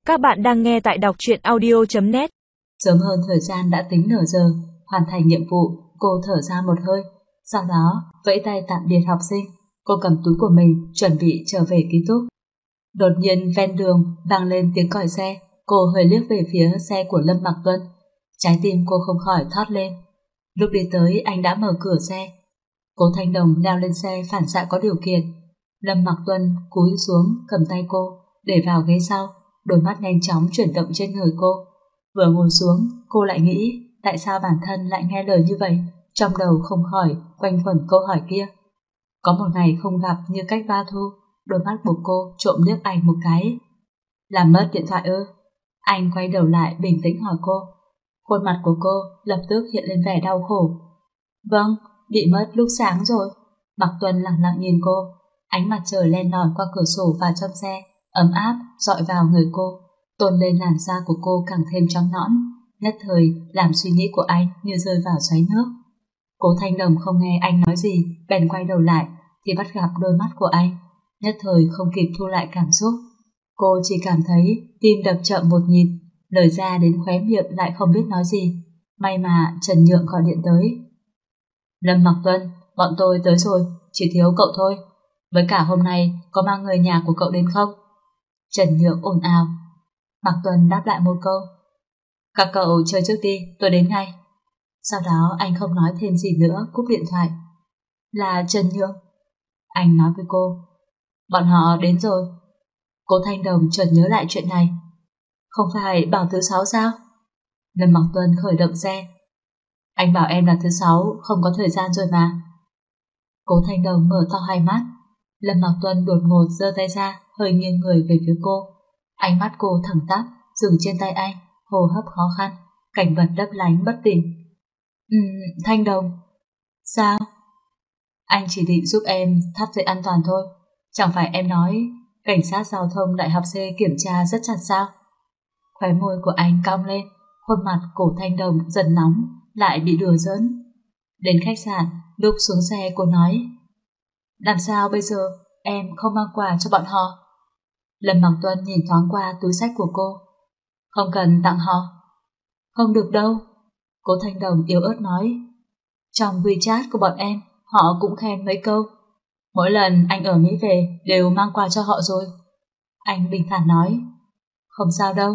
Các bạn đang nghe tại đọc truyện audio.net. Sớm hơn thời gian đã tính nửa giờ, hoàn thành nhiệm vụ, cô thở ra một hơi. Sau đó, vẫy tay tạm biệt học sinh, cô cầm túi của mình, chuẩn bị trở về ký túc. Đột nhiên ven đường vang lên tiếng còi xe, cô hơi liếc về phía xe của Lâm Mặc Tuân. Trái tim cô không khỏi thót lên. Lúc đi tới, anh đã mở cửa xe. Cố Thanh Đồng leo lên xe phản xạ có điều kiện. Lâm Mặc Tuân cúi xuống cầm tay cô, để vào ghế sau, đôi mắt nhanh chóng chuyển động trên người cô. Vừa ngồi xuống, cô lại nghĩ tại sao bản thân lại nghe lời như vậy, trong đầu không khỏi quanh quẩn câu hỏi kia. Có một ngày không gặp như cách ba thu, đôi mắt của cô trộm liếc anh một cái. Làm mất điện thoại ư? Anh quay đầu lại bình tĩnh hỏi cô. Khuôn mặt của cô lập tức hiện lên vẻ đau khổ. Vâng, bị mất lúc sáng rồi. Mạc Tuân lặng lặng nhìn cô. Ánh mặt trời len lỏi qua cửa sổ vào trong xe, ấm áp dọi vào người cô, tôn lên làn da của cô càng thêm trắng nõn, nhất thời làm suy nghĩ của anh như rơi vào xoáy nước. Cố Thanh Đồng không nghe anh nói gì, bèn quay đầu lại thì bắt gặp đôi mắt của anh, nhất thời không kịp thu lại cảm xúc. Cô chỉ cảm thấy tim đập chậm một nhịp, lời ra đến khóe miệng lại không biết nói gì. May mà Trần Nhượng gọi điện tới. Lâm Mặc Tuân, bọn tôi tới rồi, chỉ thiếu cậu thôi. Với cả hôm nay có mang người nhà của cậu đến không? Trần Nhượng ồn ào. Mạc Tuân đáp lại một câu. Các cậu chơi trước đi, tôi đến ngay. Sau đó anh không nói thêm gì nữa, cúp điện thoại. Là Trần Nhượng. Anh nói với cô. Bọn họ đến rồi. Cố Thanh Đồng chợt nhớ lại chuyện này. Không phải bảo thứ 6 sao? Lâm Mạc Tuân khởi động xe. Anh bảo em là thứ 6, không có thời gian rồi mà. Cố Thanh Đồng mở to hai mắt. Lâm Mạc Tuân đột ngột giơ tay ra, hơi nghiêng người về phía cô. Ánh mắt cô thẳng tắp, dừng trên tay anh, hô hấp khó khăn, cảnh vật lấp lánh bất tỉnh. Thanh Đồng. Sao? Anh chỉ định giúp em thắt dây an toàn thôi. Chẳng phải em nói cảnh sát giao thông Đại học C kiểm tra rất chặt sao? Khóe môi của anh cong lên, khuôn mặt Cổ Thanh Đồng dần nóng, lại bị đùa giỡn. Đến khách sạn, lúc xuống xe cô nói. Làm sao bây giờ em không mang quà cho bọn họ? Lâm Mạc Tuân nhìn thoáng qua túi xách của cô. Không cần tặng họ. Không được đâu. Cố Thanh Đồng yếu ớt nói. Trong WeChat của bọn em, họ cũng khen mấy câu. Mỗi lần anh ở Mỹ về đều mang quà cho họ rồi. Anh bình thản nói. Không sao đâu.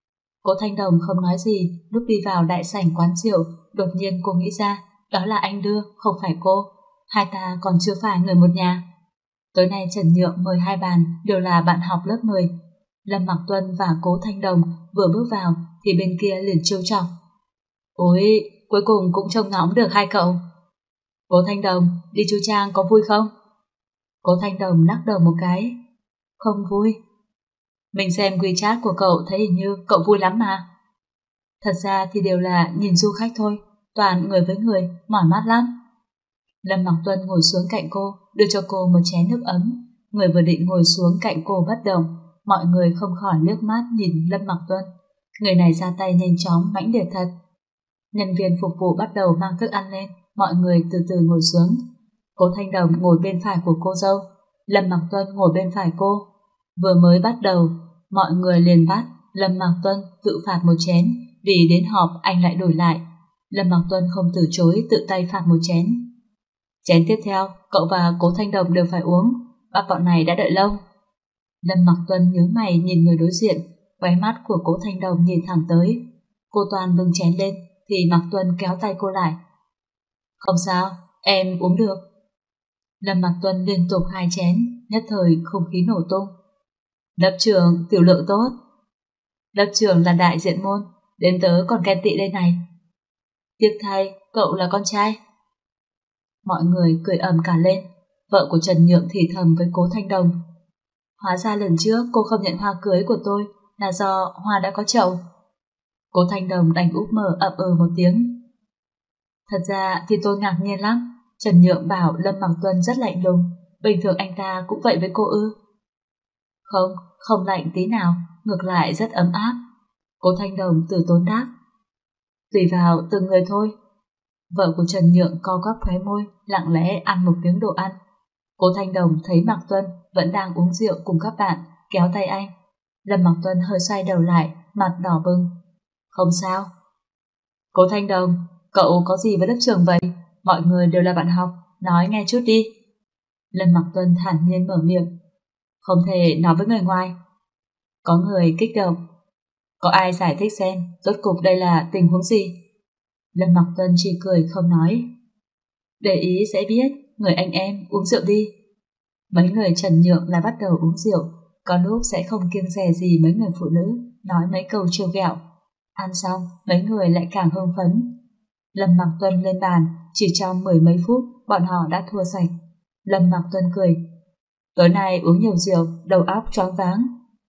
Cố Thanh Đồng không nói gì. Lúc đi vào đại sảnh quán rượu, đột nhiên cô nghĩ ra đó là anh đưa, không phải cô. Hai ta còn chưa phải người một nhà. Tối nay Trần Nhượng mời hai bàn đều là bạn học lớp 10. Lâm Mạc Tuân và Cố Thanh Đồng vừa bước vào thì bên kia liền trêu chọc. Ôi, cuối cùng cũng trông ngóng được hai cậu. Cố Thanh Đồng, đi Chu Trang có vui không? Cố Thanh Đồng lắc đầu một cái. Không vui. Mình xem WeChat của cậu thấy hình như cậu vui lắm mà. Thật ra thì đều là nhìn du khách thôi, toàn người với người, mỏi mắt lắm. Lâm Mạc Tuân ngồi xuống cạnh cô, đưa cho cô một chén nước ấm. Người vừa định ngồi xuống cạnh cô bất động, mọi người không khỏi liếc mắt nhìn Lâm Mạc Tuân. Người này ra tay nhanh chóng, mãnh liệt thật. Nhân viên phục vụ bắt đầu mang thức ăn lên, mọi người từ từ ngồi xuống. Cố Thanh Đồng ngồi bên phải của cô dâu, Lâm Mạc Tuân ngồi bên phải cô. Vừa mới bắt đầu, mọi người liền bắt Lâm Mạc Tuân tự phạt một chén, vì đến họp anh lại đổi lại. Lâm Mạc Tuân không từ chối, tự tay phạt một chén. Chén tiếp theo, cậu và Cố Thanh Đồng đều phải uống, bác bọn này đã đợi lâu. Lâm Mạc Tuân nhướng mày nhìn người đối diện, khóe mắt của Cố Thanh Đồng nhìn thẳng tới. Cô Toàn bưng chén lên, thì Mạc Tuân kéo tay cô lại. Không sao, em uống được. Lâm Mạc Tuân liên tục hai chén, nhất thời không khí nổ tung. Lớp trưởng tiểu lượng tốt. Lớp trưởng là đại diện môn, đến tớ còn ghen tị đây này. Tiếc thay, cậu là con trai. Mọi người cười ầm cả lên. Vợ của Trần Nhượng thì thầm với Cố Thanh Đồng. Hóa ra lần trước cô không nhận hoa cưới của tôi là do hoa đã có chậu. Cố Thanh Đồng đành úp mở ậm một tiếng. Thật ra thì tôi ngạc nhiên lắm. Trần Nhượng bảo Lâm Mạc Tuân rất lạnh lùng. Bình thường anh ta cũng vậy với cô ư? Không, không lạnh tí nào, ngược lại rất ấm áp. Cố Thanh Đồng từ tốn đáp. Tùy vào từng người thôi. Vợ của Trần Nhượng co quắp khóe môi, lặng lẽ ăn một miếng đồ ăn. Cố Thanh Đồng thấy Mạc Tuân vẫn đang uống rượu cùng các bạn, kéo tay anh. Lâm Mặc Tuân hơi xoay đầu lại, mặt đỏ bừng. Không sao. Cố Thanh Đồng, cậu có gì với lớp trưởng vậy? Mọi người đều là bạn học, nói nghe chút đi. Lâm Mặc Tuân thản nhiên mở miệng. Không thể nói với người ngoài. Có người kích động. Có ai giải thích xem rốt cục đây là tình huống gì? Lâm Mặc Tuân chỉ cười không nói. Để ý sẽ biết, người anh em uống rượu đi. Mấy người Trần Nhượng lại bắt đầu uống rượu, có lúc sẽ không kiêng dè gì mấy người phụ nữ, nói mấy câu trêu ghẹo. Ăn xong, mấy người lại càng hưng phấn. Lâm Mặc Tuân lên bàn, chỉ trong 10 mấy phút, bọn họ đã thua sạch. Lâm Mặc Tuân cười. Tối nay uống nhiều rượu, đầu óc choáng váng.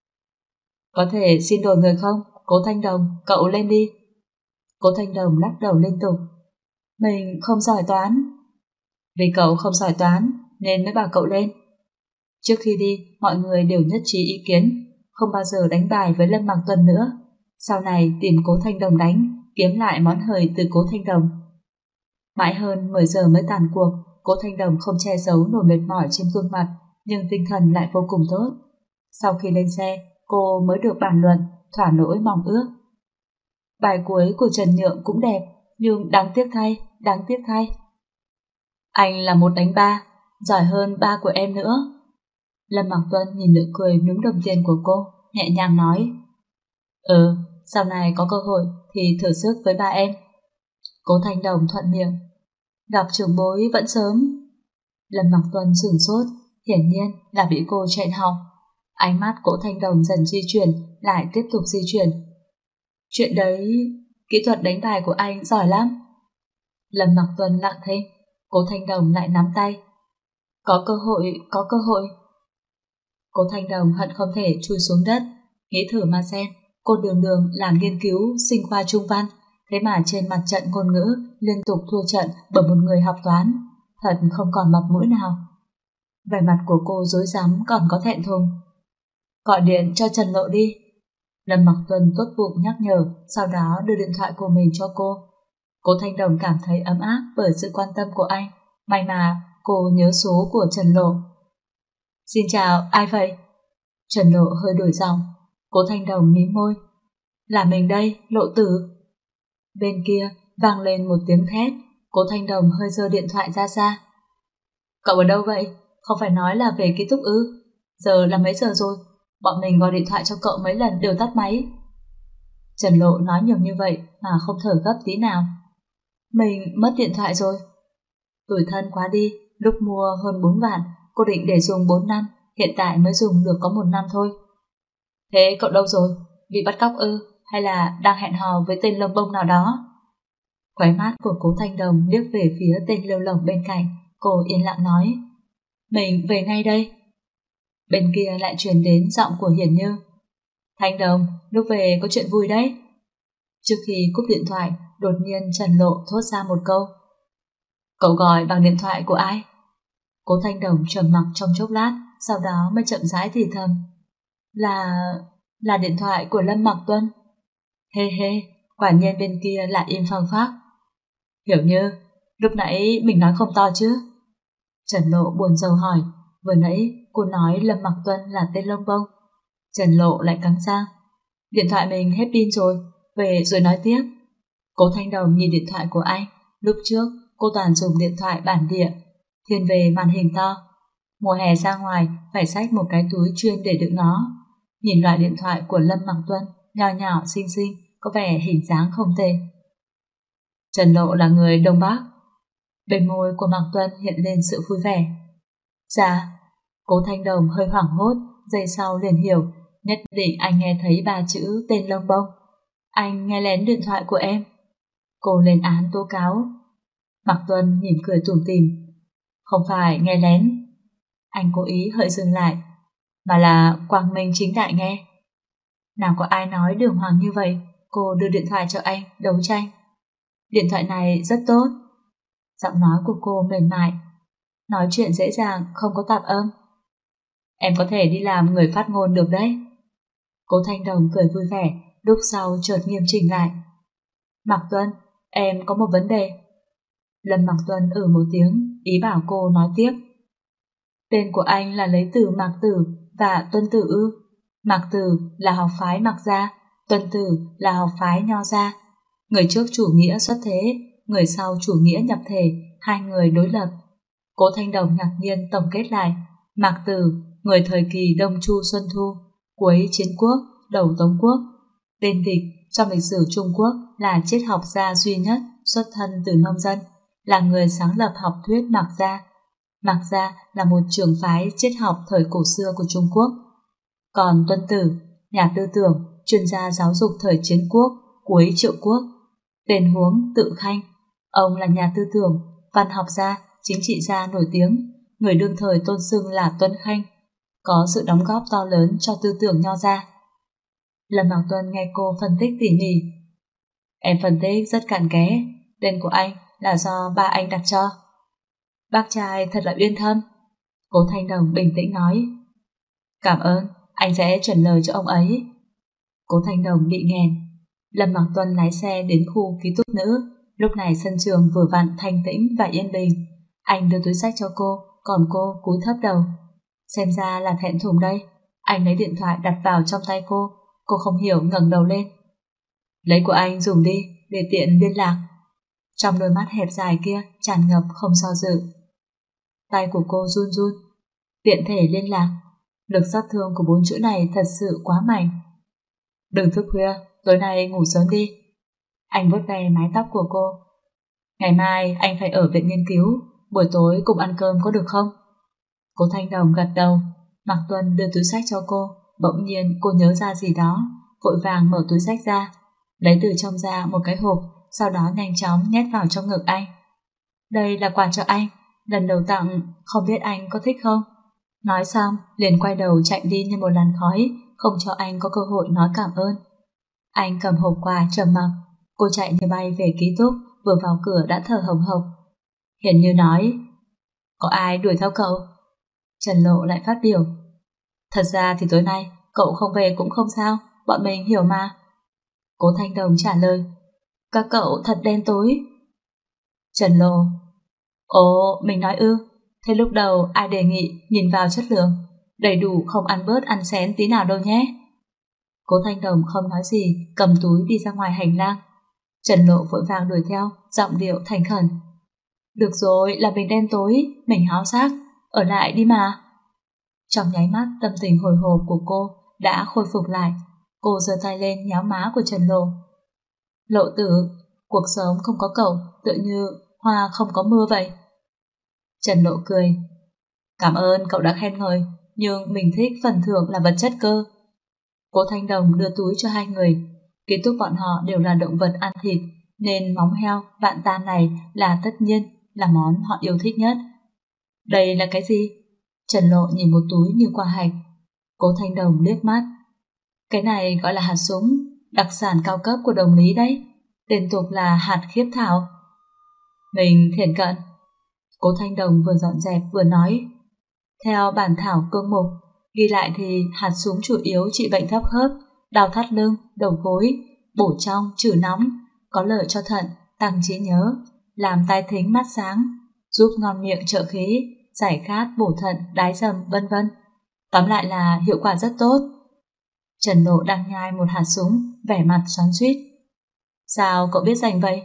Có thể xin đổi người không? Cố Thanh Đồng, cậu lên đi. Cố Thanh Đồng lắc đầu liên tục. Mình không giỏi toán. Vì cậu không giỏi toán, nên mới bảo cậu lên. Trước khi đi, mọi người đều nhất trí ý kiến, không bao giờ đánh bài với Lâm Mặc Tuân nữa. Sau này tìm Cố Thanh Đồng đánh, kiếm lại món hời từ Cố Thanh Đồng. Mãi hơn 10 giờ mới tàn cuộc, Cố Thanh Đồng không che giấu nổi mệt mỏi trên gương mặt, nhưng tinh thần lại vô cùng tốt. Sau khi lên xe, cô mới được bàn luận, thỏa nỗi mong ước. Bài cuối của Trần Nhượng cũng đẹp, nhưng đáng tiếc thay. Anh là một đánh ba, giỏi hơn ba của em nữa. Lâm Mặc Tuân nhìn nụ cười núm đồng tiền của cô, nhẹ nhàng nói. Sau này có cơ hội thì thử sức với ba em. Cố Thanh Đồng thuận miệng. Gặp trưởng bối vẫn sớm. Lâm Mặc Tuân sửng sốt, hiển nhiên là bị cô chẹn họng. Ánh mắt Cố Thanh Đồng dần di chuyển, lại tiếp tục di chuyển. Chuyện đấy, kỹ thuật đánh bài của anh giỏi lắm. Lâm Mặc Tuân lặng thinh, Cố Thanh Đồng lại nắm tay. Có cơ hội. Cố Thanh Đồng hận không thể chui xuống đất, nghĩ thử mà xem, cô đường làm nghiên cứu sinh khoa trung văn, thế mà trên mặt trận ngôn ngữ liên tục thua trận bởi một người học toán, thật không còn mặt mũi nào. Vẻ mặt của cô rối rắm còn có thẹn thùng. Gọi điện cho Trần Lộ đi. Lâm Mặc Tuân tốt bụng nhắc nhở, sau đó đưa điện thoại của mình cho cô. Cố Thanh Đồng cảm thấy ấm áp bởi sự quan tâm của anh. May mà cô nhớ số của Trần Lộ. Xin chào, ai vậy? Trần Lộ hơi đổi giọng. Cố Thanh Đồng mím môi. Là mình đây, Lộ Tử. Bên kia vang lên một tiếng thét. Cố Thanh Đồng hơi giơ điện thoại ra xa. Cậu ở đâu vậy? Không phải nói là về ký túc ư? Giờ là mấy giờ rồi? Bọn mình gọi điện thoại cho cậu mấy lần đều tắt máy. Trần Lộ nói nhiều như vậy mà không thở gấp tí nào. Mình mất điện thoại rồi. Tủi thân quá đi, lúc mua hơn 4 vạn, cô định để dùng 4 năm, hiện tại mới dùng được có 1 năm thôi. Thế cậu đâu rồi? Bị bắt cóc ư? Hay là đang hẹn hò với tên lông bông nào đó? Khóe mắt của Cố Thanh Đồng liếc về phía tên lêu lổng bên cạnh, cô yên lặng nói. Mình về ngay đây. Bên kia lại truyền đến giọng của Hiển Như. Thanh Đồng, lúc về có chuyện vui đấy. Trước khi cúp điện thoại, đột nhiên Trần Lộ thốt ra một câu. Cậu gọi bằng điện thoại của ai? Cố Thanh Đồng trầm mặc trong chốc lát, sau đó mới chậm rãi thì thầm. Là điện thoại của Lâm Mặc Tuân. Hê hê, quả nhiên bên kia lại im phăng phắc. Hiểu Như, lúc nãy mình nói không to chứ? Trần Lộ buồn rầu hỏi, vừa nãy cô nói Lâm Mặc Tuân là tên lông bông. Trần Lộ lại cắn răng. Điện thoại mình hết pin rồi, về rồi nói tiếp. Cố Thanh Đồng nhìn điện thoại của anh, lúc trước cô toàn dùng điện thoại bản địa, thiên về màn hình to. Mùa hè ra ngoài phải xách một cái túi chuyên để đựng nó. Nhìn loại điện thoại của Lâm Mặc Tuân, nhỏ nhỏ xinh xinh, có vẻ hình dáng không tệ. Trần Lộ là người Đông Bắc. Bên môi của Mặc Tuân hiện lên sự vui vẻ. Dạ. Cố Thanh Đồng hơi hoảng hốt, giây sau liền hiểu, nhất định anh nghe thấy 3 chữ tên lông bông. Anh nghe lén điện thoại của em. Cô lên án tố cáo. Mặc Tuân mỉm cười tủm tỉm. Không phải nghe lén. Anh cố ý hơi dừng lại, mà là quang minh chính đại nghe. Nào có ai nói đường hoàng như vậy. Cô đưa điện thoại cho anh đấu tranh. Điện thoại này rất tốt. Giọng nói của cô mềm mại, nói chuyện dễ dàng, không có tạp âm. Em có thể đi làm người phát ngôn được đấy. Cố Thanh Đồng cười vui vẻ, lúc sau chợt nghiêm chỉnh lại. Mạc Tuân, em có một vấn đề. Lâm Mạc Tuân một tiếng, ý bảo cô nói tiếp. Tên của anh là lấy từ Mạc Tử và Tuân Tử ư? Mạc Tử là học phái Mạc gia, Tuân Tử là học phái Nho gia. Người trước chủ nghĩa xuất thế, người sau chủ nghĩa nhập thể, hai người đối lập. Cố Thanh Đồng ngạc nhiên tổng kết lại. Mạc Tử, người thời kỳ Đông Chu Xuân Thu, cuối Chiến Quốc, đầu Tống Quốc. Tên địch trong lịch sử Trung Quốc là triết học gia duy nhất xuất thân từ nông dân, là người sáng lập học thuyết Mạc gia. Mạc gia là một trường phái triết học thời cổ xưa của Trung Quốc. Còn Tuân Tử, nhà tư tưởng, chuyên gia giáo dục thời Chiến Quốc, cuối Triệu Quốc. Tên huống Tự Khanh, ông là nhà tư tưởng, văn học gia, chính trị gia nổi tiếng, người đương thời tôn xưng là Tuân Khanh, có sự đóng góp to lớn cho tư tưởng Nho gia. Lâm Mạc Tuân nghe cô phân tích tỉ mỉ. Em phân tích rất cặn kẽ, tên của anh là do ba anh đặt cho. Bác trai thật là uyên thâm. Cố Thanh Đồng bình tĩnh nói. Cảm ơn, anh sẽ chuyển lời cho ông ấy. Cố Thanh Đồng bị nghẹn. Lâm Mạc Tuân lái xe đến khu ký túc nữ. Lúc này sân trường vừa vặn thanh tĩnh và yên bình. Anh đưa túi sách cho cô, còn cô cúi thấp đầu. Xem ra là thẹn thùng đây. Anh lấy điện thoại đặt vào trong tay cô. Cô không hiểu ngẩng đầu lên. Lấy của anh dùng đi, để tiện liên lạc. Trong đôi mắt hẹp dài kia tràn ngập không do dự. Tay của cô run run. Tiện thể liên lạc. Lực sát thương của 4 chữ này thật sự quá mạnh. Đừng thức khuya, tối nay ngủ sớm đi. Anh vuốt ve mái tóc của cô. Ngày mai anh phải ở viện nghiên cứu, buổi tối cùng ăn cơm có được không? Cố Thanh Đồng gật đầu. Mạc Tuân đưa túi sách cho cô. Bỗng nhiên cô nhớ ra gì đó, vội vàng mở túi sách ra, lấy từ trong ra một cái hộp, sau đó nhanh chóng nhét vào trong ngực anh. Đây là quà cho anh, lần đầu tặng, không biết anh có thích không? Nói xong liền quay đầu chạy đi như một làn khói, không cho anh có cơ hội nói cảm ơn. Anh cầm hộp quà trầm mặc. Cô chạy như bay về ký túc, vừa vào cửa đã thở hồng hộc. Hiển Như nói, có ai đuổi theo cậu? Trần Lộ lại phát biểu, thật ra thì tối nay cậu không về cũng không sao, bọn mình hiểu mà. Cố Thanh Đồng trả lời, các cậu thật đen tối. Trần Lộ, ồ, mình nói ư? Thế lúc đầu ai đề nghị nhìn vào chất lượng, đầy đủ không ăn bớt ăn xén tí nào đâu nhé. Cố Thanh Đồng không nói gì, cầm túi đi ra ngoài hành lang. Trần Lộ vội vàng đuổi theo, giọng điệu thành khẩn. Được rồi, là mình đen tối, mình háo sắc, ở lại đi mà. Trong nháy mắt tâm tình hồi hộp của cô đã khôi phục lại. Cô giơ tay lên nhéo má của Trần Lộ. Lộ tử, cuộc sống không có cậu tựa như hoa không có mưa vậy. Trần Lộ cười. Cảm ơn cậu đã khen ngợi, nhưng mình thích phần thưởng là vật chất cơ. Cố Thanh Đồng đưa túi cho hai người. Ký túc bọn họ đều là động vật ăn thịt, nên móng heo, vạn tam này là tất nhiên, là món họ yêu thích nhất. Đây là cái gì? Trần Lộ nhìn một túi như quả hạch. Cố Thanh Đồng liếc mắt. Cái này gọi là hạt súng, đặc sản cao cấp của Đồng Lý đấy. Tên tục là hạt khiếp thảo. Mình thiển cận. Cố Thanh Đồng vừa dọn dẹp vừa nói. Theo bản thảo cương mục, ghi lại thì hạt súng chủ yếu trị bệnh thấp khớp, đau thắt lưng, đầu gối, bổ trong, trừ nóng, có lợi cho thận, tăng trí nhớ, làm tai thính mắt sáng, giúp ngon miệng trợ khí, giải khát bổ thận, đái dầm, vân vân. Tóm lại là hiệu quả rất tốt. Trần Lộ đang nhai một hạt súng, vẻ mặt xoắn xuýt. Sao cậu biết danh vậy?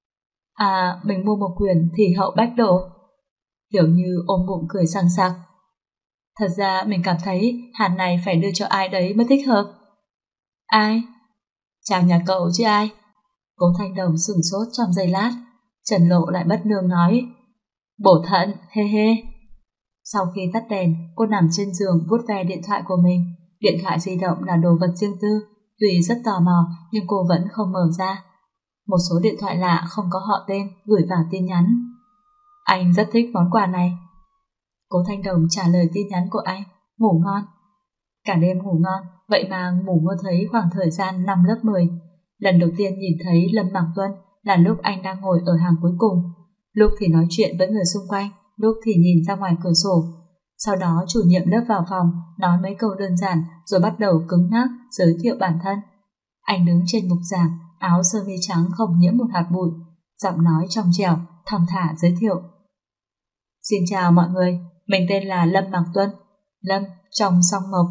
À, mình mua một quyển Thì Hậu Bách Độ. Hiểu Như ôm bụng cười sằng sặc. Thật ra mình cảm thấy hạt này phải đưa cho ai đấy mới thích hợp. Ai? Chào nhà cậu chứ ai? Cố Thanh Đồng sửng sốt trong giây lát. Trần Lộ lại bất nương nói. Bổ thận, hê hê. Sau khi tắt đèn, cô nằm trên giường vuốt ve điện thoại của mình. Điện thoại di động là đồ vật riêng tư, tuy rất tò mò nhưng cô vẫn không mở ra. Một số điện thoại lạ không có họ tên gửi vào tin nhắn. Anh rất thích món quà này. Cố Thanh Đồng trả lời tin nhắn của anh. Ngủ ngon. Cả đêm ngủ ngon, vậy mà ngủ mơ thấy khoảng thời gian năm lớp 10. Lần đầu tiên nhìn thấy Lâm Mạc Tuân là lúc anh đang ngồi ở hàng cuối cùng. Lúc thì nói chuyện với người xung quanh, lúc thì nhìn ra ngoài cửa sổ. Sau đó chủ nhiệm lớp vào phòng, nói mấy câu đơn giản rồi bắt đầu cứng nhắc giới thiệu bản thân. Anh đứng trên bục giảng, áo sơ mi trắng không nhiễm một hạt bụi, giọng nói trong trẻo, thong thả giới thiệu. Xin chào mọi người, mình tên là Lâm Mạc Tuân. Lâm trong song mộc.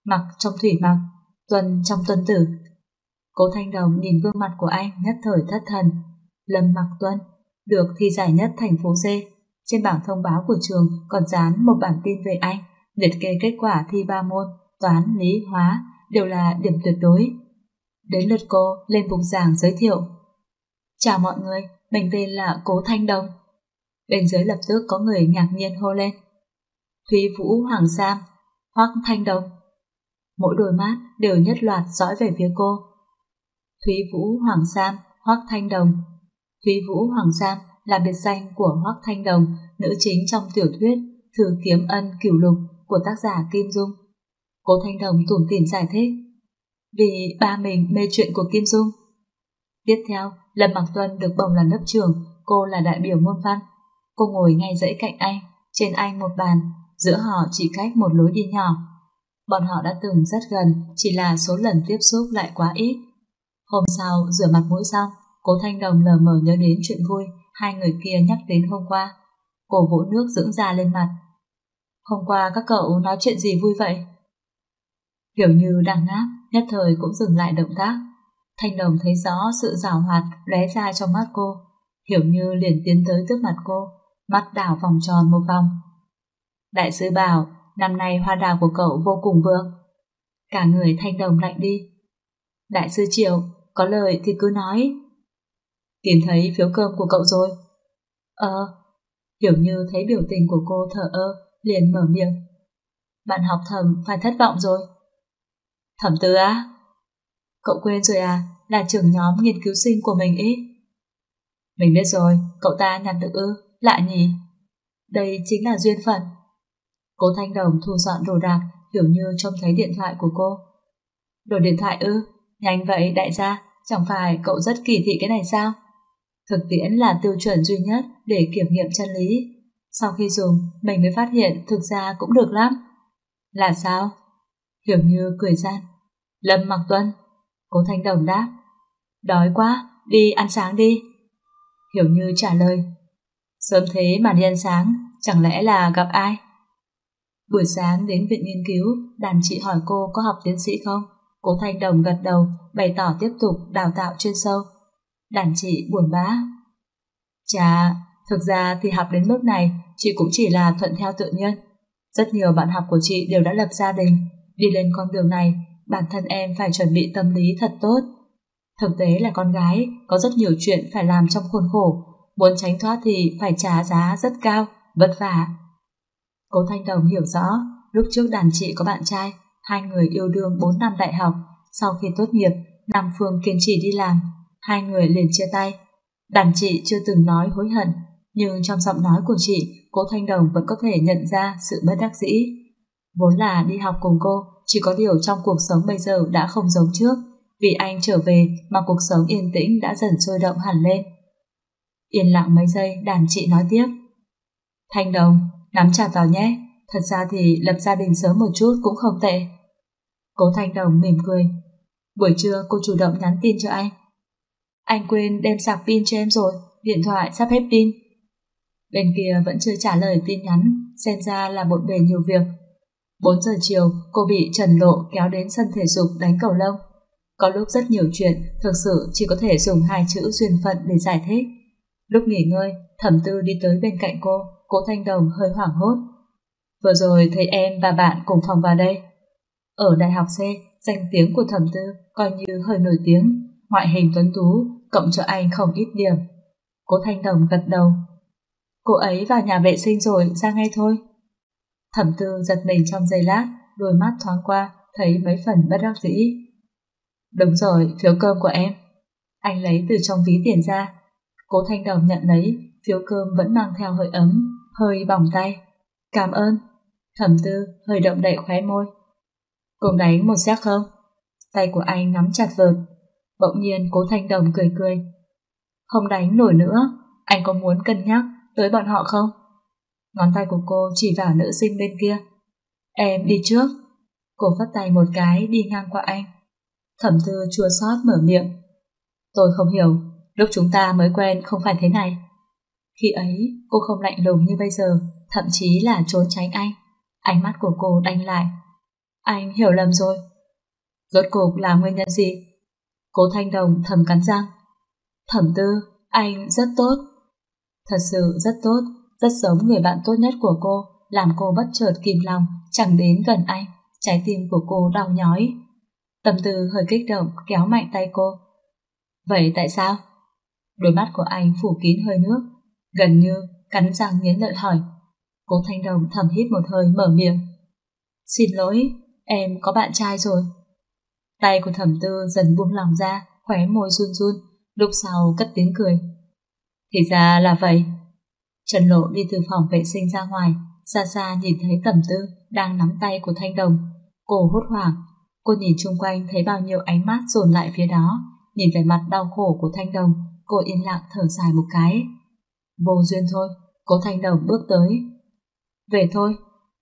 mặc trong thủy mặc, tuần trong tuần tử. Cố Thanh Đồng nhìn gương mặt của anh nhất thời thất thần. Lâm Mặc Tuân được thi giải nhất thành phố D. Trên bảng thông báo của trường còn dán một bản tin về anh, liệt kê kết quả thi 3 môn toán, lý, hóa đều là điểm tuyệt đối. Đến lượt cô lên bục giảng giới thiệu. Chào mọi người, mình tên là Cố Thanh Đồng. Bên dưới lập tức có người ngạc nhiên hô lên. Thúy Vũ Hoàng Sam, Hoắc Thanh Đồng. Mỗi đôi mắt đều nhất loạt dõi về phía cô. Thúy Vũ Hoàng Sam, Hoắc Thanh Đồng. Thúy Vũ Hoàng Sam là biệt danh của Hoắc Thanh Đồng, nữ chính trong tiểu thuyết Thư Kiếm Ân Cửu Lục của tác giả Kim Dung. Cố Thanh Đồng tủm tỉm giải thích. Vì ba mình mê chuyện của Kim Dung. Tiếp theo, Lâm Mặc Tuân được bầu làm lớp trưởng, cô là đại biểu môn văn. Cô ngồi ngay dãy cạnh anh, trên anh một bàn, giữa họ chỉ cách một lối đi nhỏ. Bọn họ đã từng rất gần, chỉ là số lần tiếp xúc lại quá ít. Hôm sau, rửa mặt mũi xong, Cố Thanh Đồng lờ mờ nhớ đến chuyện vui hai người kia nhắc đến hôm qua. Cô vỗ nước dưỡng da lên mặt. Hôm qua các cậu nói chuyện gì vui vậy? Hiểu Như đang ngáp, nhất thời cũng dừng lại động tác. Thanh Đồng thấy rõ sự giảo hoạt lóe ra trong mắt cô. Hiểu Như liền tiến tới trước mặt cô, mắt đảo vòng tròn một vòng. Đại sư bảo, năm nay hoa đào của cậu vô cùng vượng. Cả người Thanh Đồng lạnh đi. Đại sư Triệu, có lời thì cứ nói. Tìm thấy phiếu cơm của cậu rồi. Hiểu Như thấy biểu tình của cô thờ ơ, liền mở miệng. Bạn học Thẩm phải thất vọng rồi. Thẩm Tư á? Cậu quên rồi à, là trưởng nhóm nghiên cứu sinh của mình ý. Mình biết rồi, cậu ta nhặt được ư, lạ nhỉ. Đây chính là duyên phận. Cố Thanh Đồng thu dọn đồ đạc, Hiểu Như trông thấy điện thoại của cô. Đồ điện thoại ư? Nhanh vậy đại gia, chẳng phải cậu rất kỳ thị cái này sao? Thực tiễn là tiêu chuẩn duy nhất để kiểm nghiệm chân lý. Sau khi dùng, mình mới phát hiện thực ra cũng được lắm. Là sao? Hiểu Như cười gian. Lâm Mặc Tuân. Cố Thanh Đồng đáp. Đói quá, đi ăn sáng đi. Hiểu Như trả lời. Sớm thế mà đi ăn sáng, chẳng lẽ là gặp ai? Buổi sáng đến viện nghiên cứu, đàn chị hỏi cô có học tiến sĩ không? Cố Thanh Đồng gật đầu, bày tỏ tiếp tục đào tạo chuyên sâu. Đàn chị buồn bã. Chà, thực ra thì học đến mức này, chị cũng chỉ là thuận theo tự nhiên. Rất nhiều bạn học của chị đều đã lập gia đình. Đi lên con đường này, bản thân em phải chuẩn bị tâm lý thật tốt. Thực tế là con gái, có rất nhiều chuyện phải làm trong khuôn khổ. Muốn tránh thoát thì phải trả giá rất cao, vất vả. Cố Thanh Đồng hiểu rõ, lúc trước đàn chị có bạn trai, hai người yêu đương 4 năm đại học, sau khi tốt nghiệp, Nam Phương kiên trì đi làm, hai người liền chia tay. Đàn chị chưa từng nói hối hận, nhưng trong giọng nói của chị, Cố Thanh Đồng vẫn có thể nhận ra sự bất đắc dĩ. Vốn là đi học cùng cô, chỉ có điều trong cuộc sống bây giờ đã không giống trước, vì anh trở về mà cuộc sống yên tĩnh đã dần sôi động hẳn lên. Yên lặng mấy giây, đàn chị nói tiếp. Thanh Đồng, nắm chặt vào nhé, thật ra thì lập gia đình sớm một chút cũng không tệ. Cố Thanh Đồng mỉm cười. Buổi trưa cô chủ động nhắn tin cho anh. Anh quên đem sạc pin cho em rồi, điện thoại sắp hết pin. Bên kia vẫn chưa trả lời tin nhắn, xem ra là bộn bề nhiều việc. 4 giờ chiều, cô bị Trần Lộ kéo đến sân thể dục đánh cầu lông. Có lúc rất nhiều chuyện, thực sự chỉ có thể dùng 2 chữ duyên phận để giải thích. Lúc nghỉ ngơi, Thẩm Tư đi tới bên cạnh cô, Cố Thanh Đồng hơi hoảng hốt. Vừa rồi thấy em và bạn cùng phòng vào đây. Ở Đại học C, danh tiếng của Thẩm Tư coi như hơi nổi tiếng, ngoại hình tuấn tú, cộng cho anh không ít điểm. Cố Thanh Đồng gật đầu. Cô ấy vào nhà vệ sinh rồi, ra ngay thôi. Thẩm Tư giật mình trong giây lát, đôi mắt thoáng qua, thấy mấy phần bất đắc dĩ. Đúng rồi, phiếu cơm của em. Anh lấy từ trong ví tiền ra. Cố Thanh Đồng nhận lấy, phiếu cơm vẫn mang theo hơi ấm, hơi bỏng tay. Cảm ơn. Thẩm Tư hơi động đậy khóe môi. Cùng đánh một séc không? Tay của anh nắm chặt vợt. Bỗng nhiên Cố Thanh Đồng cười cười. Không đánh nổi nữa, anh có muốn cân nhắc tới bọn họ không? Ngón tay của cô chỉ vào nữ sinh bên kia. Em đi trước. Cô phất tay một cái đi ngang qua anh. Thẩm Tư chua xót mở miệng. Tôi không hiểu, lúc chúng ta mới quen không phải thế này. Khi ấy cô không lạnh lùng như bây giờ, thậm chí là trốn tránh anh. Ánh mắt của cô đanh lại. Anh hiểu lầm rồi. Rốt cuộc là nguyên nhân gì? Cố Thanh Đồng thầm cắn răng. Thẩm Tư, anh rất tốt. Thật sự rất tốt, rất giống người bạn tốt nhất của cô, làm cô bất chợt kìm lòng, chẳng đến gần anh, trái tim của cô đau nhói. Tâm Tư hơi kích động kéo mạnh tay cô. Vậy tại sao? Đôi mắt của anh phủ kín hơi nước, gần như cắn răng nghiến lợi hỏi. Cố Thanh Đồng thầm hít một hơi mở miệng. Xin lỗi, em có bạn trai rồi. Tay của Thẩm Tư dần buông lỏng ra, khóe môi run run, lúc sau cất tiếng cười. Thì ra là vậy. Trần Lộ đi từ phòng vệ sinh ra ngoài, xa xa nhìn thấy Thẩm Tư đang nắm tay của Thanh Đồng. Cô hốt hoảng, cô nhìn chung quanh thấy bao nhiêu ánh mắt dồn lại phía đó, nhìn vẻ mặt đau khổ của Thanh Đồng, cô yên lặng thở dài một cái. Vô duyên thôi, Cố Thanh Đồng bước tới. Về thôi.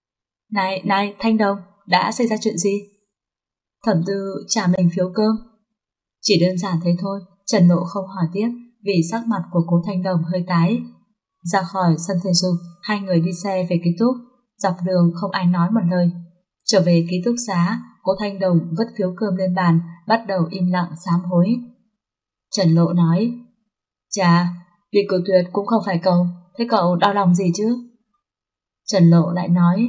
Này, Thanh Đồng, đã xảy ra chuyện gì? Thẩm Tư trả mình phiếu cơm. Chỉ đơn giản thế thôi, Trần Lộ không hỏi tiếp vì sắc mặt của Cố Thanh Đồng hơi tái. Ra khỏi sân thể dục, hai người đi xe về ký túc, dọc đường không ai nói một lời. Trở về ký túc xá, Cố Thanh Đồng vứt phiếu cơm lên bàn, bắt đầu im lặng sám hối. Trần Lộ nói, chà, bị cự tuyệt cũng không phải cậu, thế cậu đau lòng gì chứ? Trần Lộ lại nói,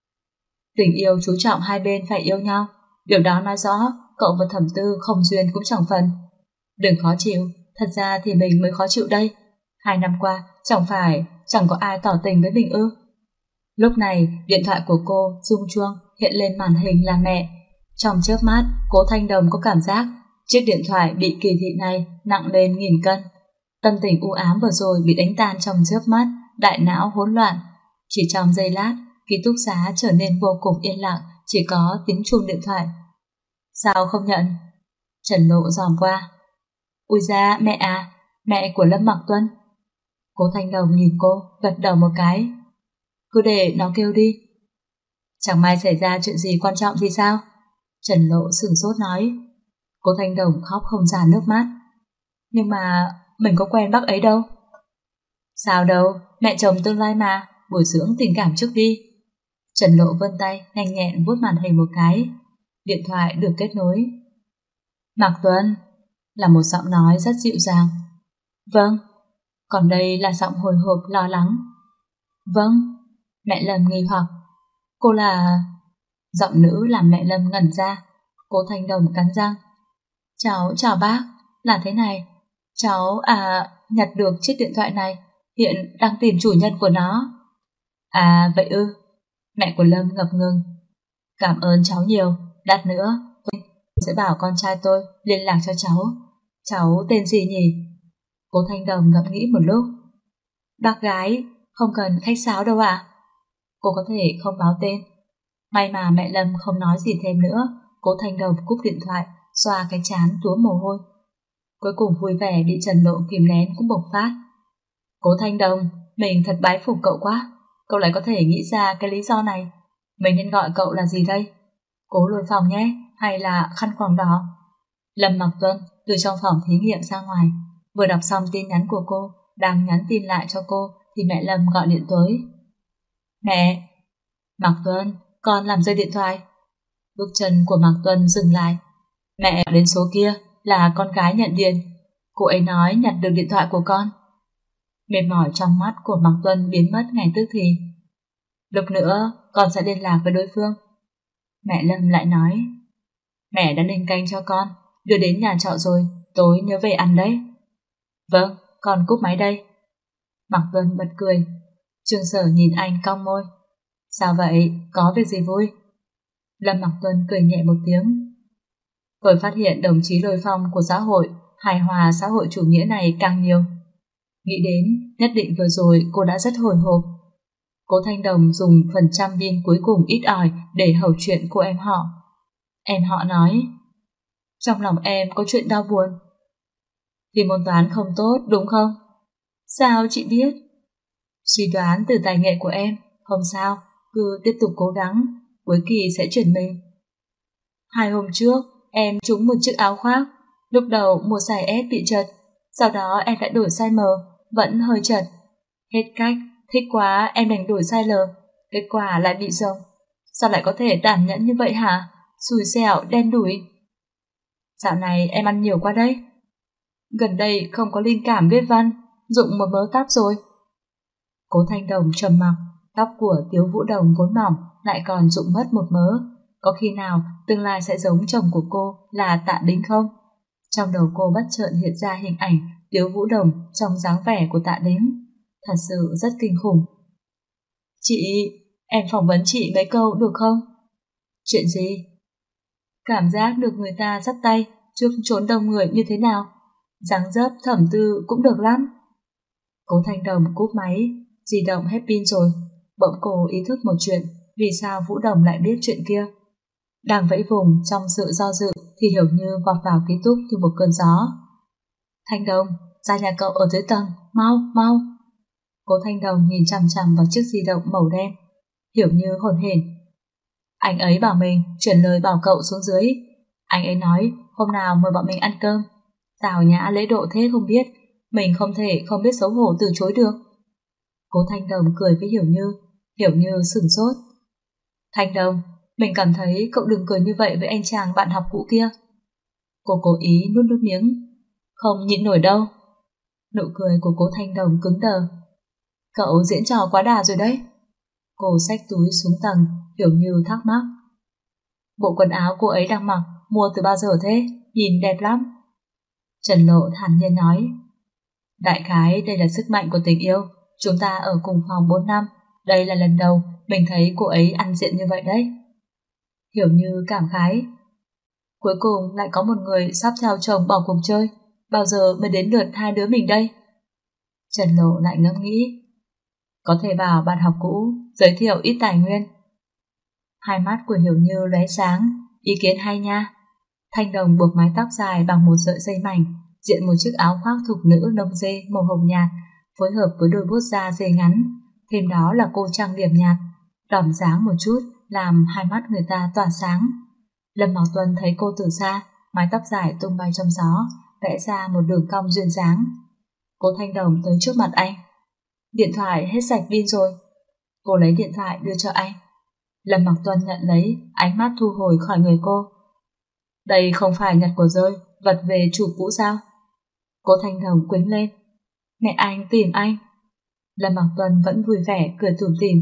tình yêu chú trọng hai bên phải yêu nhau, điều đó nói rõ cậu và Thẩm Tư không duyên cũng chẳng phần. Đừng khó chịu, thật ra thì mình mới khó chịu đây. 2 năm qua chẳng có ai tỏ tình với mình ư? Lúc này điện thoại của cô rung chuông, hiện lên màn hình là mẹ. Trong chớp mắt, Cố Thanh Đồng có cảm giác chiếc điện thoại bị kỳ thị này nặng lên nghìn cân. Tâm tình u ám vừa rồi bị đánh tan trong chớp mắt, đại não hỗn loạn. Chỉ trong giây lát, ký túc xá trở nên vô cùng yên lặng, chỉ có tiếng chuông điện thoại. Sao không nhận? Trần Lộ dòm qua. Ui da, mẹ à, mẹ của Lâm Mặc Tuân. Cố Thanh Đồng nhìn cô, gật đầu một cái. Cứ để nó kêu đi. Chẳng may xảy ra chuyện gì quan trọng thì sao? Trần Lộ sửng sốt nói. Cố Thanh Đồng khóc không ra nước mắt. Nhưng mà mình có quen bác ấy đâu. Sao đâu, mẹ chồng tương lai mà, bồi dưỡng tình cảm trước đi. Trần Lộ vươn tay, nhanh nhẹn vuốt màn hình một cái. Điện thoại được kết nối. Mạc Tuân, là một giọng nói rất dịu dàng. Vâng. Còn đây là giọng hồi hộp lo lắng. Vâng. Mẹ Lâm nghi hoặc. Cô là... Giọng nữ làm mẹ Lâm ngẩn ra. Cố Thanh Đồng cắn răng. Cháu chào bác, là thế này. Cháu nhặt được chiếc điện thoại này, hiện đang tìm chủ nhân của nó. À vậy ư? Mẹ của Lâm ngập ngừng. Cảm ơn cháu nhiều, lát nữa tôi sẽ bảo con trai tôi liên lạc cho cháu. Cháu tên gì nhỉ? Cố Thanh Đồng ngẫm nghĩ một lúc. Bác gái, không cần khách sáo đâu ạ. Cô có thể không báo tên. May mà mẹ Lâm không nói gì thêm nữa. Cố Thanh Đồng cúp điện thoại, xoa cái trán túa mồ hôi. Cuối cùng vui vẻ bị Trần Lộ kìm nén cũng bộc phát. Cố Thanh Đồng, mình thật bái phục cậu quá. Cậu lại có thể nghĩ ra cái lý do này. Mình nên gọi cậu là gì đây? Cố Lôi Phong nhé, hay là khăn quàng đỏ? Lâm Mặc Tuân từ trong phòng thí nghiệm ra ngoài, vừa đọc xong tin nhắn của cô, đang nhắn tin lại cho cô thì mẹ Lâm gọi điện tới. Mẹ! Mạc Tuân, con làm rơi điện thoại. Bước chân của Mạc Tuân dừng lại. Mẹ đến số kia là con gái nhận điện. Cô ấy nói nhặt được điện thoại của con. Mệt mỏi trong mắt của Mạc Tuân biến mất ngay tức thì. Lúc nữa con sẽ liên lạc với đối phương. Mẹ Lâm lại nói. Mẹ đã ninh canh cho con, đưa đến nhà trọ rồi, tối nhớ về ăn đấy. Vâng, con cúp máy đây. Mạc Tuân bật cười. Trương Sở nhìn anh cong môi. Sao vậy, có việc gì vui? Lâm Mạc Tuân cười nhẹ một tiếng. Tôi phát hiện đồng chí Lôi Phong của xã hội hài hòa xã hội chủ nghĩa này càng nhiều. Nghĩ đến, nhất định vừa rồi cô đã rất hồi hộp. Cố Thanh Đồng dùng phần trăm pin cuối cùng ít ỏi để hầu chuyện của em họ. Em họ nói, trong lòng em có chuyện đau buồn. Thì môn toán không tốt đúng không? Sao chị biết? Suy đoán từ tài nghệ của em. Không sao, cứ tiếp tục cố gắng, cuối kỳ sẽ chuyển mình. 2 hôm trước em trúng một chiếc áo khoác. Lúc đầu mua size S bị chật, sau đó em đã đổi size M, vẫn hơi chật. Hết cách, thích quá em đành đổi size L, kết quả lại bị rộng. sao lại có thể tàn nhẫn như vậy hả? Xui xẻo, đen đủi. Dạo này em ăn nhiều quá đấy. Gần đây không có linh cảm viết văn, rụng một mớ tóc rồi. Cố Thanh Đồng trầm mặc, tóc của Tiếu Vũ Đồng vốn mỏng lại còn rụng mất một mớ. Có khi nào tương lai sẽ giống chồng của cô là Tạ Đính không? Trong đầu cô bất chợt hiện ra hình ảnh Tiếu Vũ Đồng trong dáng vẻ của Tạ Đính. Thật sự rất kinh khủng. Chị, em phỏng vấn chị mấy câu được không? Chuyện gì? Cảm giác được người ta dắt tay trước trốn đông người như thế nào? Dáng dấp thẩm tư cũng được lắm. Cố Thanh Đồng cúp máy, di động hết pin rồi. Bỗng cô ý thức một chuyện, vì sao Vũ Đồng lại biết chuyện kia. Đang vẫy vùng trong sự do dự thì Hiểu Như vọt vào ký túc như một cơn gió. Thanh Đồng, ra nhà cậu ở dưới tầng, mau, mau. Cố Thanh Đồng nhìn chằm chằm vào chiếc di động màu đen. Hiểu Như hồn hển. Anh ấy bảo mình chuyển lời bảo cậu xuống dưới. Anh ấy nói hôm nào mời bọn mình ăn cơm. Tào nhã lễ độ thế không biết, mình không thể không biết xấu hổ từ chối được. Cố Thanh Đồng cười với Hiểu Như. Hiểu Như sửng sốt. Thanh Đồng, mình cảm thấy cậu đừng cười như vậy với anh chàng bạn học cũ kia. Cô cố ý nuốt nước miếng. Không nhịn nổi đâu. Nụ cười của Cố Thanh Đồng cứng đờ. Cậu diễn trò quá đà rồi đấy. Cô xách túi xuống tầng, Hiểu Như thắc mắc. Bộ quần áo cô ấy đang mặc mua từ bao giờ thế? Nhìn đẹp lắm. Trần Lộ thản nhiên nói. Đại khái đây là sức mạnh của tình yêu. Chúng ta ở cùng phòng 4 năm. Đây là lần đầu mình thấy cô ấy ăn diện như vậy đấy. Hiểu Như cảm khái. Cuối cùng lại có một người sắp theo chồng bỏ cuộc chơi. Bao giờ mới đến lượt hai đứa mình đây? Trần Lộ lại ngẫm nghĩ. Có thể bảo bạn học cũ giới thiệu ít tài nguyên. Hai mắt của Hiểu Như lóe sáng. Ý kiến hay nha. Thanh Đồng buộc mái tóc dài bằng một sợi dây mảnh, diện một chiếc áo khoác thục nữ lông dê màu hồng nhạt, phối hợp với đôi bút da dày ngắn. Thêm đó là cô trang điểm nhạt, đỏm dáng một chút làm hai mắt người ta tỏa sáng. Lâm Ngọc Tuân thấy cô từ xa, mái tóc dài tung bay trong gió, vẽ ra một đường cong duyên dáng. Cô Thanh Đồng tới trước mặt anh. Điện thoại hết sạch pin rồi. Cô lấy điện thoại đưa cho anh. Lâm Ngọc Tuân nhận lấy, ánh mắt thu hồi khỏi người cô. Đây không phải nhặt của rơi, vật về chủ cũ sao? Cô Thanh Đồng quýnh lên. Mẹ anh tìm anh. Lâm Ngọc Tuân vẫn vui vẻ cười tủm tỉm.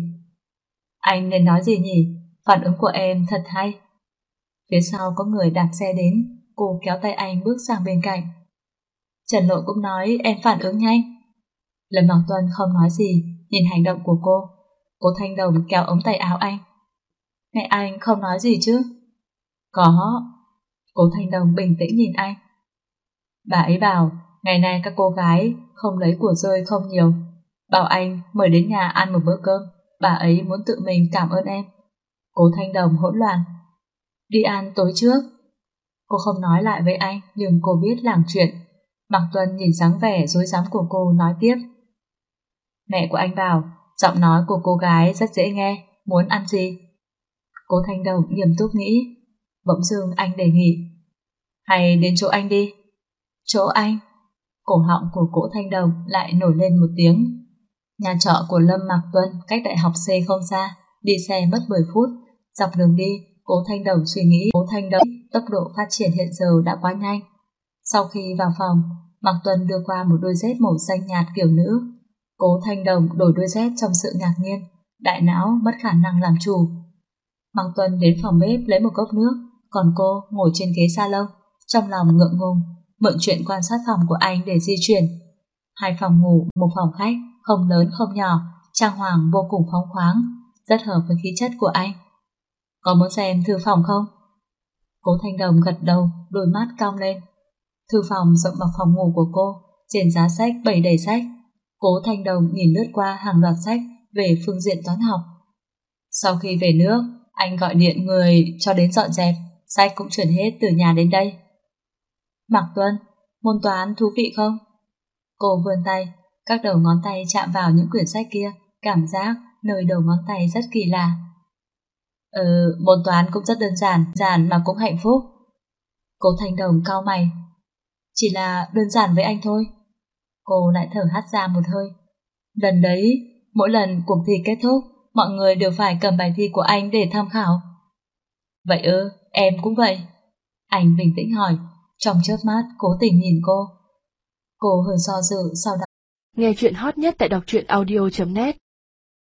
Anh nên nói gì nhỉ? Phản ứng của em thật hay. Phía sau có người đạp xe đến, cô kéo tay anh bước sang bên cạnh. Trần Lộ cũng nói em phản ứng nhanh. Lâm Ngọc Tuân không nói gì, nhìn hành động của cô. Cô Thanh Đồng kéo ống tay áo anh. Mẹ anh không nói gì chứ? Có. Cố Thanh Đồng bình tĩnh nhìn anh. Bà ấy bảo ngày nay các cô gái không lấy của rơi không nhiều. Bảo anh mời đến nhà ăn một bữa cơm. Bà ấy muốn tự mình cảm ơn em. Cố Thanh Đồng hỗn loạn. Đi ăn tối trước. Cô không nói lại với anh, nhưng cô biết làm chuyện. Mạc Tuân nhìn dáng vẻ rối rắm của cô nói tiếp. Mẹ của anh bảo giọng nói của cô gái rất dễ nghe. Muốn ăn gì? Cố Thanh Đồng nghiêm túc nghĩ. Bỗng dưng anh đề nghị. Hay đến chỗ anh đi. Chỗ anh? Cổ họng của Cố Thanh Đồng lại nổi lên một tiếng. Nhà trọ của Lâm Mạc Tuân cách đại học C không xa, đi xe mất 10 phút. Dọc đường đi, Cố Thanh Đồng suy nghĩ. Cố Thanh Đồng, tốc độ phát triển hiện giờ đã quá nhanh. Sau khi vào phòng, Mạc Tuân đưa qua một đôi dép màu xanh nhạt kiểu nữ. Cố Thanh Đồng đổi đôi dép trong sự ngạc nhiên, đại não mất khả năng làm chủ. Mạc Tuân đến phòng bếp lấy một cốc nước, còn cô ngồi trên ghế salon, trong lòng ngượng ngùng, mượn chuyện quan sát phòng của anh để di chuyển. Hai phòng ngủ, một phòng khách, không lớn không nhỏ, trang hoàng vô cùng phóng khoáng, rất hợp với khí chất của anh. Có muốn xem thư phòng không? Cố Thanh Đồng gật đầu, đôi mắt cong lên. Thư phòng rộng bằng phòng ngủ của cô, trên giá sách bày đầy sách. Cố Thanh Đồng nhìn lướt qua hàng loạt sách về phương diện toán học. Sau khi về nước, anh gọi điện người cho đến dọn dẹp, sách cũng chuyển hết từ nhà đến đây. Mạc Tuân, môn toán thú vị không? Cô vươn tay, các đầu ngón tay chạm vào những quyển sách kia, cảm giác nơi đầu ngón tay rất kỳ lạ. Môn toán cũng rất đơn giản mà cũng hạnh phúc. Cố Thanh Đồng cau mày. Chỉ là đơn giản với anh thôi. Cô lại thở hắt ra một hơi. Lần đấy, mỗi lần cuộc thi kết thúc, mọi người đều phải cầm bài thi của anh để tham khảo. Vậy ư, em cũng vậy. Anh bình tĩnh hỏi, trong chớp mắt cố tình nhìn cô. Cô hơi do dự, sau đó Nghe chuyện hot nhất tại đọc truyện audio.net